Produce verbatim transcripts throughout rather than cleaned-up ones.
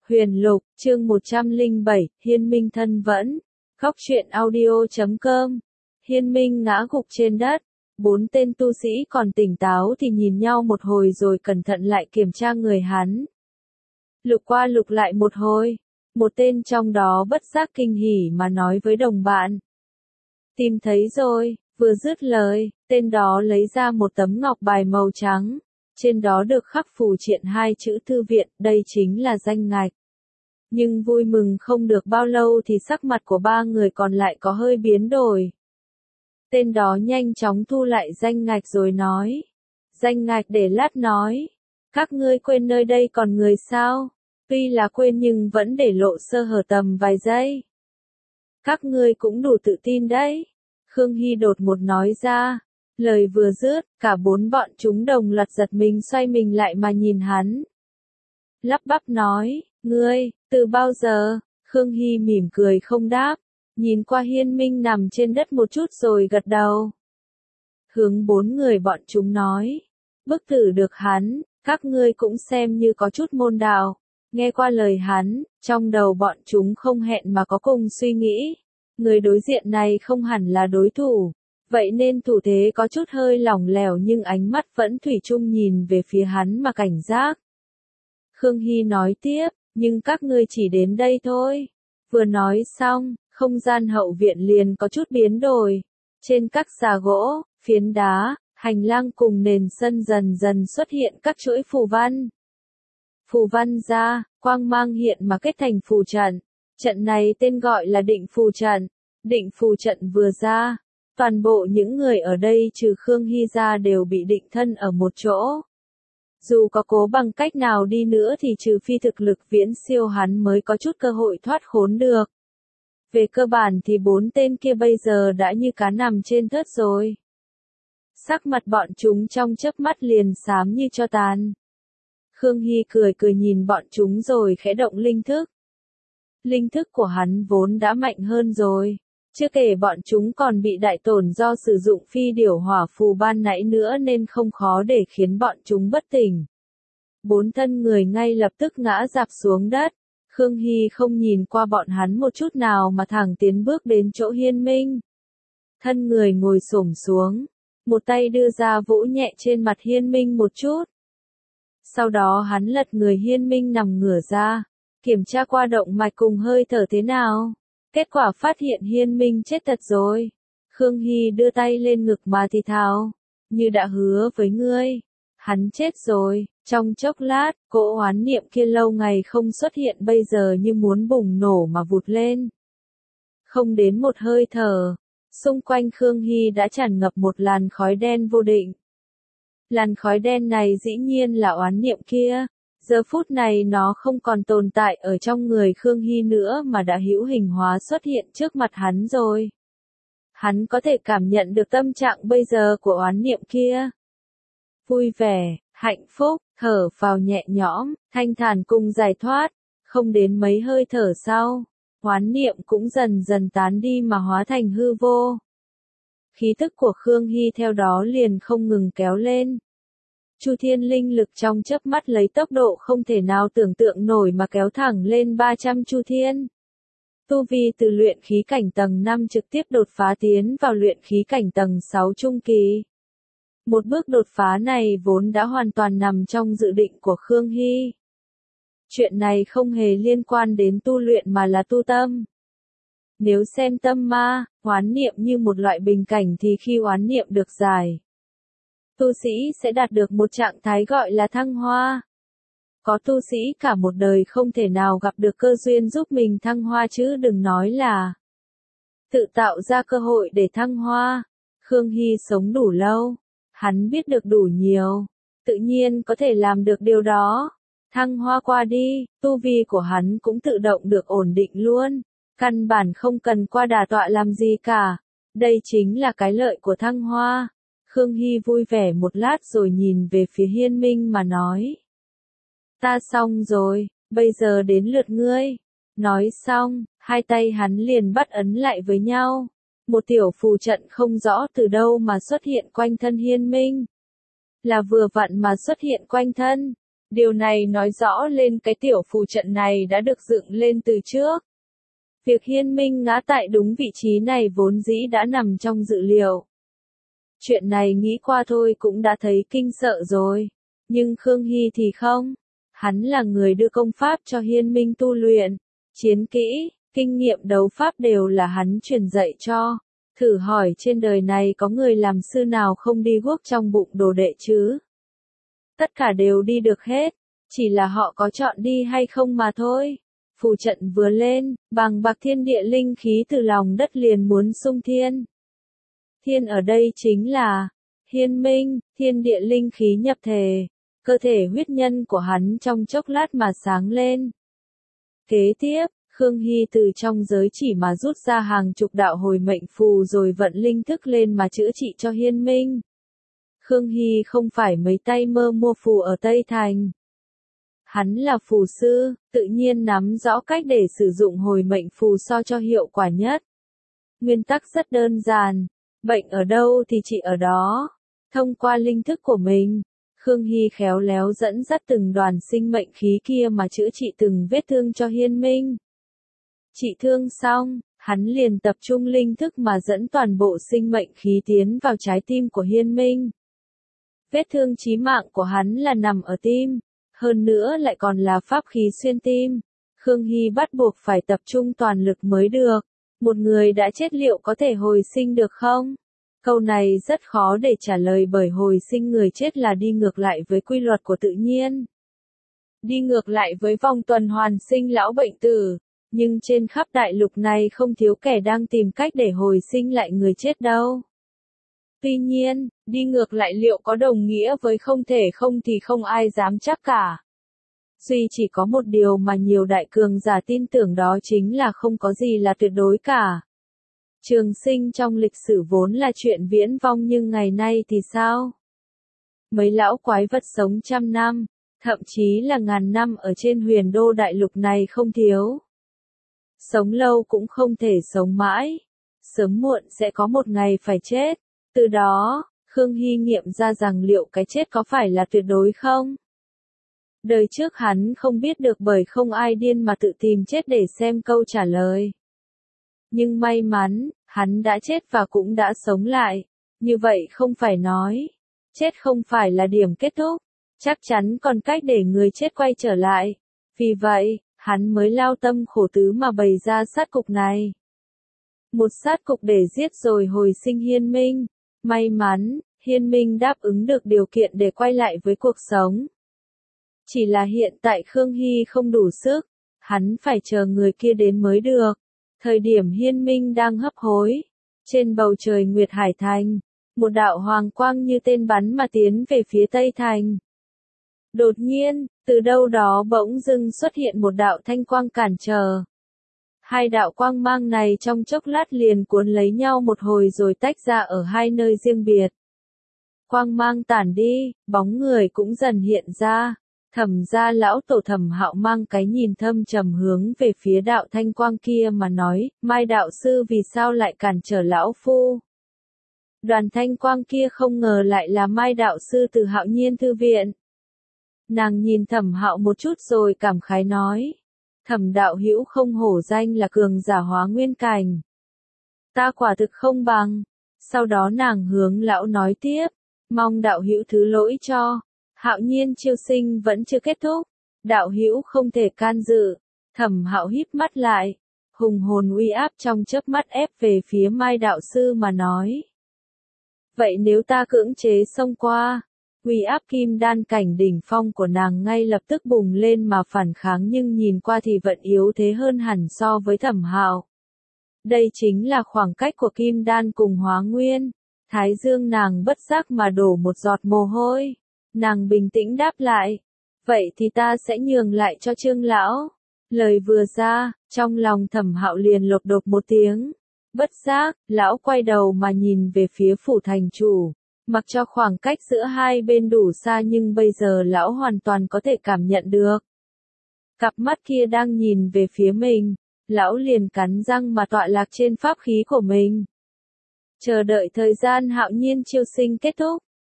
Huyền Lục, chương một trăm lẻ bảy, Hiên Minh thân vẫn. Góc truyện audio chấm com. Hiên Minh ngã gục trên đất. Bốn tên tu sĩ còn tỉnh táo thì nhìn nhau một hồi rồi cẩn thận lại kiểm tra người hắn. Lục qua lục lại một hồi. Một tên trong đó bất giác kinh hỉ mà nói với đồng bạn. Tìm thấy rồi, vừa dứt lời, tên đó lấy ra một tấm ngọc bài màu trắng. Trên đó được khắc phù triện hai chữ thư viện, đây chính là danh ngạch. Nhưng vui mừng không được bao lâu thì sắc mặt của ba người còn lại có hơi biến đổi. Tên đó nhanh chóng thu lại danh ngạch rồi nói. Danh ngạch để lát nói. Các ngươi quên nơi đây còn người sao? Tuy là quên nhưng vẫn để lộ sơ hở tầm vài giây. Các ngươi cũng đủ tự tin đấy. Khương Hy đột một nói ra. Lời vừa dứt, cả bốn bọn chúng đồng loạt giật mình xoay mình lại mà nhìn hắn. Lắp bắp nói, ngươi, từ bao giờ? Khương Hy mỉm cười không đáp, nhìn qua Hiên Minh nằm trên đất một chút rồi gật đầu. Hướng bốn người bọn chúng nói, bức tử được hắn, các ngươi cũng xem như có chút môn đạo. Nghe qua lời hắn, trong đầu bọn chúng không hẹn mà có cùng suy nghĩ. Người đối diện này không hẳn là đối thủ. Vậy nên thủ thế có chút hơi lỏng lẻo nhưng ánh mắt vẫn thủy chung nhìn về phía hắn mà cảnh giác. Khương Hy nói tiếp, nhưng các ngươi chỉ đến đây thôi. Vừa nói xong, không gian hậu viện liền có chút biến đổi. Trên các xà gỗ, phiến đá, hành lang cùng nền sân dần dần xuất hiện các chuỗi phù văn. Phù văn ra, quang mang hiện mà kết thành phù trận. Trận này tên gọi là định phù trận. Định phù trận vừa ra. Toàn bộ những người ở đây trừ Khương Hy ra đều bị định thân ở một chỗ. Dù có cố bằng cách nào đi nữa thì trừ phi thực lực viễn siêu hắn mới có chút cơ hội thoát khốn được. Về cơ bản thì bốn tên kia bây giờ đã như cá nằm trên thớt rồi. Sắc mặt bọn chúng trong chớp mắt liền xám như tro tàn. Khương Hy cười cười nhìn bọn chúng rồi khẽ động linh thức. Linh thức của hắn vốn đã mạnh hơn rồi. Chưa kể bọn chúng còn bị đại tổn do sử dụng phi điểu hỏa phù ban nãy nữa nên không khó để khiến bọn chúng bất tỉnh. Bốn thân người ngay lập tức ngã rạp xuống đất. Khương Hy không nhìn qua bọn hắn một chút nào mà thẳng tiến bước đến chỗ Hiên Minh. Thân người ngồi xổm xuống. Một tay đưa ra vỗ nhẹ trên mặt Hiên Minh một chút. Sau đó hắn lật người Hiên Minh nằm ngửa ra. Kiểm tra qua động mạch cùng hơi thở thế nào. Kết quả phát hiện Hiên Minh chết thật rồi. Khương Hy đưa tay lên ngực mà thì thào. Như đã hứa với ngươi. Hắn chết rồi. Trong chốc lát, cỗ oán niệm kia lâu ngày không xuất hiện bây giờ như muốn bùng nổ mà vụt lên. Không đến một hơi thở. Xung quanh Khương Hy đã tràn ngập một làn khói đen vô định. Làn khói đen này dĩ nhiên là oán niệm kia. Giờ phút này nó không còn tồn tại ở trong người Khương Hy nữa mà đã hữu hình hóa xuất hiện trước mặt hắn rồi. Hắn có thể cảm nhận được tâm trạng bây giờ của oán niệm kia. Vui vẻ, hạnh phúc, thở phào nhẹ nhõm, thanh thản cùng giải thoát. Không đến mấy hơi thở sau, oán niệm cũng dần dần tán đi mà hóa thành hư vô. Khí tức của Khương Hy theo đó liền không ngừng kéo lên. Chu Thiên linh lực trong chớp mắt lấy tốc độ không thể nào tưởng tượng nổi mà kéo thẳng lên ba trăm Chu Thiên. Tu vi từ luyện khí cảnh tầng năm trực tiếp đột phá tiến vào luyện khí cảnh tầng sáu trung kỳ. Một bước đột phá này vốn đã hoàn toàn nằm trong dự định của Khương Hy. Chuyện này không hề liên quan đến tu luyện mà là tu tâm. Nếu xem tâm ma, oán niệm như một loại bình cảnh thì khi oán niệm được giải, tu sĩ sẽ đạt được một trạng thái gọi là thăng hoa. Có tu sĩ cả một đời không thể nào gặp được cơ duyên giúp mình thăng hoa chứ đừng nói là tự tạo ra cơ hội để thăng hoa. Khương Hy sống đủ lâu, hắn biết được đủ nhiều, tự nhiên có thể làm được điều đó. Thăng hoa qua đi, tu vi của hắn cũng tự động được ổn định luôn, căn bản không cần qua đà tọa làm gì cả. Đây chính là cái lợi của thăng hoa. Khương Hy vui vẻ một lát rồi nhìn về phía Hiên Minh mà nói. Ta xong rồi, bây giờ đến lượt ngươi. Nói xong, hai tay hắn liền bắt ấn lại với nhau. Một tiểu phù trận không rõ từ đâu mà xuất hiện quanh thân Hiên Minh. Là vừa vặn mà xuất hiện quanh thân. Điều này nói rõ lên cái tiểu phù trận này đã được dựng lên từ trước. Việc Hiên Minh ngã tại đúng vị trí này vốn dĩ đã nằm trong dự liệu. Chuyện này nghĩ qua thôi cũng đã thấy kinh sợ rồi. Nhưng Khương Hy thì không. Hắn là người đưa công pháp cho Hiên Minh tu luyện. Chiến kỹ, kinh nghiệm đấu pháp đều là hắn truyền dạy cho. Thử hỏi trên đời này có người làm sư nào không đi guốc trong bụng đồ đệ chứ? Tất cả đều đi được hết. Chỉ là họ có chọn đi hay không mà thôi. Phù trận vừa lên, bằng bạc thiên địa linh khí từ lòng đất liền muốn xung thiên. Thiên ở đây chính là Hiên Minh, thiên địa linh khí nhập thể, cơ thể huyết nhân của hắn trong chốc lát mà sáng lên. Kế tiếp, Khương Hy từ trong giới chỉ mà rút ra hàng chục đạo hồi mệnh phù rồi vận linh thức lên mà chữa trị cho Hiên Minh. Khương Hy không phải mấy tay mơ mua phù ở Tây Thành. Hắn là phù sư, tự nhiên nắm rõ cách để sử dụng hồi mệnh phù so cho hiệu quả nhất. Nguyên tắc rất đơn giản, bệnh ở đâu thì trị ở đó. Thông qua linh thức của mình, Khương Hy khéo léo dẫn dắt từng đoàn sinh mệnh khí kia mà chữa trị từng vết thương cho Hiên Minh. Trị thương xong, hắn liền tập trung linh thức mà dẫn toàn bộ sinh mệnh khí tiến vào trái tim của Hiên Minh. Vết thương chí mạng của hắn là nằm ở tim, hơn nữa lại còn là pháp khí xuyên tim. Khương Hy bắt buộc phải tập trung toàn lực mới được. Một người đã chết liệu có thể hồi sinh được không? Câu này rất khó để trả lời bởi hồi sinh người chết là đi ngược lại với quy luật của tự nhiên. Đi ngược lại với vòng tuần hoàn sinh lão bệnh tử. Nhưng trên khắp đại lục này không thiếu kẻ đang tìm cách để hồi sinh lại người chết đâu. Tuy nhiên, đi ngược lại liệu có đồng nghĩa với không thể không thì không ai dám chắc cả. Duy chỉ có một điều mà nhiều đại cường giả tin tưởng đó chính là không có gì là tuyệt đối cả. Trường sinh trong lịch sử vốn là chuyện viễn vong nhưng ngày nay thì sao? Mấy lão quái vật sống trăm năm, thậm chí là ngàn năm ở trên huyền đô đại lục này không thiếu. Sống lâu cũng không thể sống mãi. Sớm muộn sẽ có một ngày phải chết. Từ đó, Khương Hy nghiệm ra rằng liệu cái chết có phải là tuyệt đối không? Đời trước hắn không biết được bởi không ai điên mà tự tìm chết để xem câu trả lời. Nhưng may mắn, hắn đã chết và cũng đã sống lại. Như vậy không phải nói, chết không phải là điểm kết thúc, chắc chắn còn cách để người chết quay trở lại. Vì vậy, hắn mới lao tâm khổ tứ mà bày ra sát cục này. Một sát cục để giết rồi hồi sinh Hiên Minh. May mắn, Hiên Minh đáp ứng được điều kiện để quay lại với cuộc sống. Chỉ là hiện tại Khương Hy không đủ sức, hắn phải chờ người kia đến mới được. Thời điểm Hiên Minh đang hấp hối, trên bầu trời Nguyệt Hải Thành, một đạo hoàng quang như tên bắn mà tiến về phía Tây Thành. Đột nhiên, từ đâu đó bỗng dưng xuất hiện một đạo thanh quang cản trở. Hai đạo quang mang này trong chốc lát liền cuốn lấy nhau một hồi rồi tách ra ở hai nơi riêng biệt. Quang mang tản đi, bóng người cũng dần hiện ra. Thẩm gia lão tổ Thẩm Hạo mang cái nhìn thâm trầm hướng về phía đạo thanh quang kia mà nói, Mai đạo sư vì sao lại cản trở lão phu? Đoàn thanh quang kia không ngờ lại là Mai đạo sư từ Hạo Nhiên thư viện. Nàng nhìn Thẩm Hạo một chút rồi cảm khái nói. Thẩm đạo hữu không hổ danh là cường giả hóa nguyên cảnh. Ta quả thực không bằng. Sau đó nàng hướng lão nói tiếp. Mong đạo hữu thứ lỗi cho. Hạo Nhiên chiêu sinh vẫn chưa kết thúc. Đạo hữu không thể can dự. Thẩm Hạo híp mắt lại. Hùng hồn uy áp trong chớp mắt ép về phía Mai đạo sư mà nói. Vậy nếu ta cưỡng chế xông qua. Uy áp kim đan cảnh đỉnh phong của nàng ngay lập tức bùng lên mà phản kháng nhưng nhìn qua thì vẫn yếu thế hơn hẳn so với Thẩm Hạo. Đây chính là khoảng cách của kim đan cùng hóa nguyên. Thái dương nàng bất giác mà đổ một giọt mồ hôi. Nàng bình tĩnh đáp lại. Vậy thì ta sẽ nhường lại cho Trương lão. Lời vừa ra, trong lòng Thẩm Hạo liền lột đột một tiếng. Bất giác, lão quay đầu mà nhìn về phía phủ thành chủ. Mặc cho khoảng cách giữa hai bên đủ xa nhưng bây giờ lão hoàn toàn có thể cảm nhận được. Cặp mắt kia đang nhìn về phía mình, lão liền cắn răng mà tọa lạc trên pháp khí của mình. Chờ đợi thời gian Hạo Nhiên chiêu sinh kết thúc,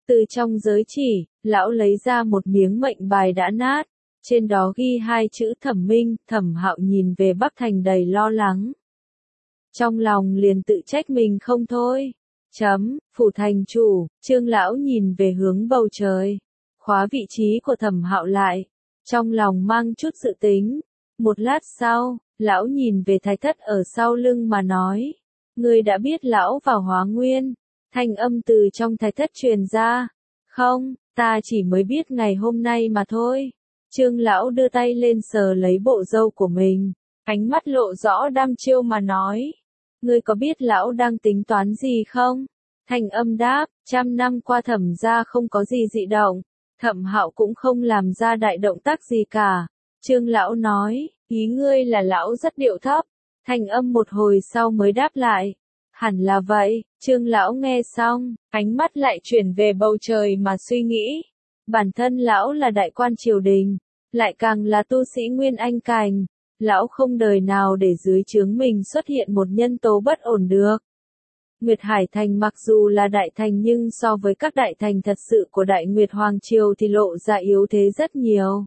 Từ trong giới chỉ, lão lấy ra một miếng mệnh bài đã nát, trên đó ghi hai chữ Thẩm Minh. Thẩm Hạo nhìn về Bắc Thành đầy lo lắng. Trong lòng liền tự trách mình không thôi. Chấm, phủ thành chủ, Trương lão nhìn về hướng bầu trời, khóa vị trí của Thẩm Hạo lại, trong lòng mang chút dự tính. Một lát sau, lão nhìn về Thái Thất ở sau lưng mà nói, ngươi đã biết lão vào Hóa Nguyên. Thanh âm từ trong Thái Thất truyền ra. Không, ta chỉ mới biết ngày hôm nay mà thôi. Trương lão đưa tay lên sờ lấy bộ râu của mình, ánh mắt lộ rõ đăm chiêu mà nói. Ngươi có biết lão đang tính toán gì không? Thanh âm đáp, trăm năm qua Thẩm gia không có gì dị động, Thẩm Hạo cũng không làm ra đại động tác gì cả. Trương lão nói, ý ngươi là lão rất điệu thấp. Thanh âm một hồi sau mới đáp lại. Hẳn là vậy. Trương lão nghe xong, ánh mắt lại chuyển về bầu trời mà suy nghĩ. Bản thân lão là đại quan triều đình, lại càng là tu sĩ Nguyên Anh cảnh. Lão không đời nào để dưới trướng mình xuất hiện một nhân tố bất ổn được. Nguyệt Hải Thành mặc dù là đại thành nhưng so với các đại thành thật sự của Đại Nguyệt Hoàng Triều thì lộ ra yếu thế rất nhiều.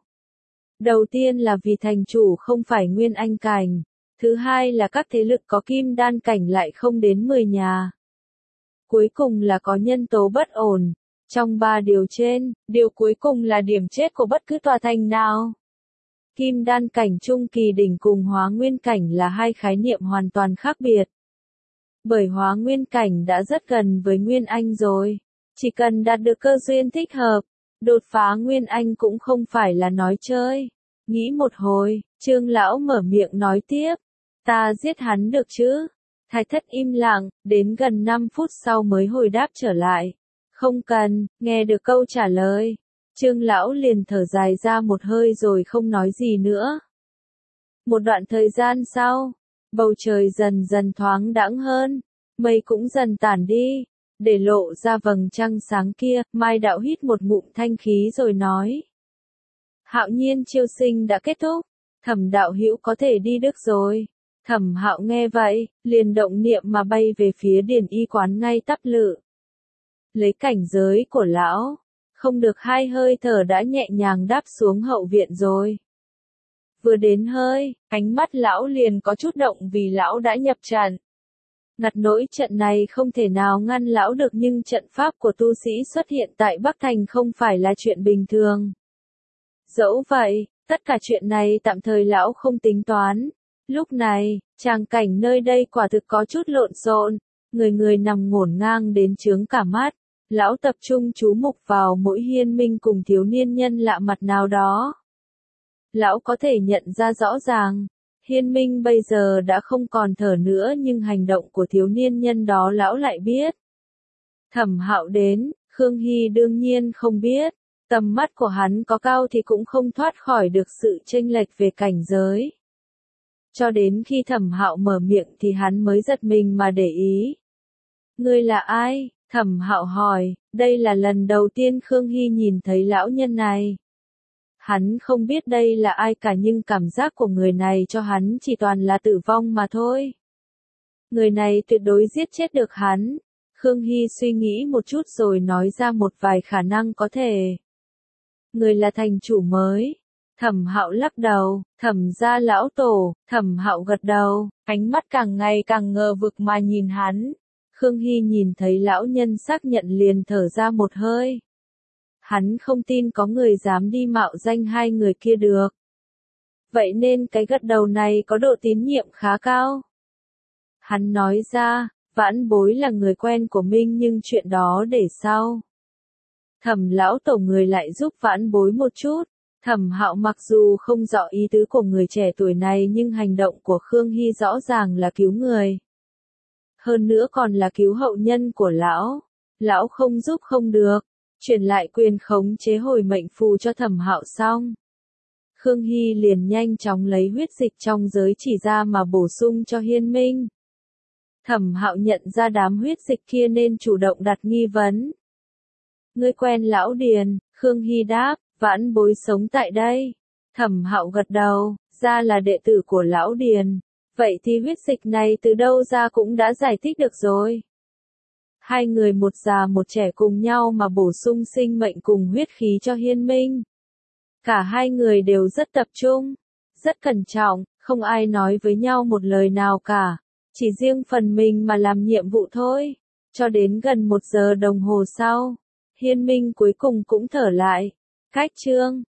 Đầu tiên là vì thành chủ không phải Nguyên Anh cảnh. Thứ hai là các thế lực có kim đan cảnh lại không đến mười nhà. Cuối cùng là có nhân tố bất ổn. Trong ba điều trên, điều cuối cùng là điểm chết của bất cứ tòa thành nào. Kim đan cảnh trung kỳ đỉnh cùng Hóa Nguyên cảnh là hai khái niệm hoàn toàn khác biệt. Bởi Hóa Nguyên cảnh đã rất gần với Nguyên Anh rồi. Chỉ cần đạt được cơ duyên thích hợp, đột phá Nguyên Anh cũng không phải là nói chơi. Nghĩ một hồi, Trương lão mở miệng nói tiếp. Ta giết hắn được chứ? Thái Thất im lặng, đến gần năm phút sau mới hồi đáp trở lại. Không cần. Nghe được câu trả lời, Trương lão liền thở dài ra một hơi rồi không nói gì nữa. Một đoạn thời gian sau, bầu trời dần dần thoáng đãng hơn, mây cũng dần tản đi, để lộ ra vầng trăng sáng kia. Mai đạo hít một ngụm thanh khí rồi nói. Hạo nhiên chiêu sinh đã kết thúc, Thẩm đạo hữu có thể đi Đức rồi. Thẩm Hạo nghe vậy, liền động niệm mà bay về phía Điền Y quán ngay tắp lự. Lấy cảnh giới của lão, không được hai hơi thở đã nhẹ nhàng đáp xuống hậu viện rồi. Vừa đến hơi, ánh mắt lão liền có chút động vì lão đã nhập trận. Ngặt nỗi trận này không thể nào ngăn lão được nhưng trận pháp của tu sĩ xuất hiện tại Bắc Thành không phải là chuyện bình thường. Dẫu vậy, tất cả chuyện này tạm thời lão không tính toán. Lúc này, tràng cảnh nơi đây quả thực có chút lộn xộn, người người nằm ngổn ngang đến chướng cả mắt. Lão tập trung chú mục vào mỗi Hiên Minh cùng thiếu niên nhân lạ mặt nào đó. Lão có thể nhận ra rõ ràng, Hiên Minh bây giờ đã không còn thở nữa nhưng hành động của thiếu niên nhân đó lão lại biết. Thẩm Hạo đến, Khương Hy đương nhiên không biết, tầm mắt của hắn có cao thì cũng không thoát khỏi được sự chênh lệch về cảnh giới. Cho đến khi Thẩm Hạo mở miệng thì hắn mới giật mình mà để ý. Ngươi là ai? Thẩm Hạo hỏi. Đây là lần đầu tiên Khương Hy nhìn thấy lão nhân này. Hắn không biết đây là ai cả nhưng cảm giác của người này cho hắn chỉ toàn là tử vong mà thôi. Người này tuyệt đối giết chết được hắn. Khương Hy suy nghĩ một chút rồi nói ra một vài khả năng có thể. Người là thành chủ mới. Thẩm Hạo lắc đầu. Thẩm gia lão tổ. Thẩm Hạo gật đầu, ánh mắt càng ngày càng ngờ vực mà nhìn hắn. Khương Hy nhìn thấy lão nhân xác nhận liền thở ra một hơi. Hắn không tin có người dám đi mạo danh hai người kia được. Vậy nên cái gật đầu này có độ tín nhiệm khá cao. Hắn nói ra, Vãn Bối là người quen của Minh nhưng chuyện đó để sau. Thẩm lão tổ người lại giúp Vãn Bối một chút. Thẩm Hạo mặc dù không rõ ý tứ của người trẻ tuổi này nhưng hành động của Khương Hy rõ ràng là cứu người. Hơn nữa còn là cứu hậu nhân của lão. Lão không giúp không được. Chuyển lại quyền khống chế hồi mệnh phù cho Thẩm Hạo xong. Khương Hy liền nhanh chóng lấy huyết dịch trong giới chỉ ra mà bổ sung cho Hiên Minh. Thẩm Hạo nhận ra đám huyết dịch kia nên chủ động đặt nghi vấn. Ngươi quen lão Điền? Khương Hy đáp. Vãn Bối sống tại đây. Thẩm Hạo gật đầu, ra là đệ tử của lão Điền. Vậy thì huyết dịch này từ đâu ra cũng đã giải thích được rồi. Hai người một già một trẻ cùng nhau mà bổ sung sinh mệnh cùng huyết khí cho Hiên Minh. Cả hai người đều rất tập trung, rất cẩn trọng, không ai nói với nhau một lời nào cả, chỉ riêng phần mình mà làm nhiệm vụ thôi. Cho đến gần một giờ đồng hồ sau, Hiên Minh cuối cùng cũng thở lại. Cách chương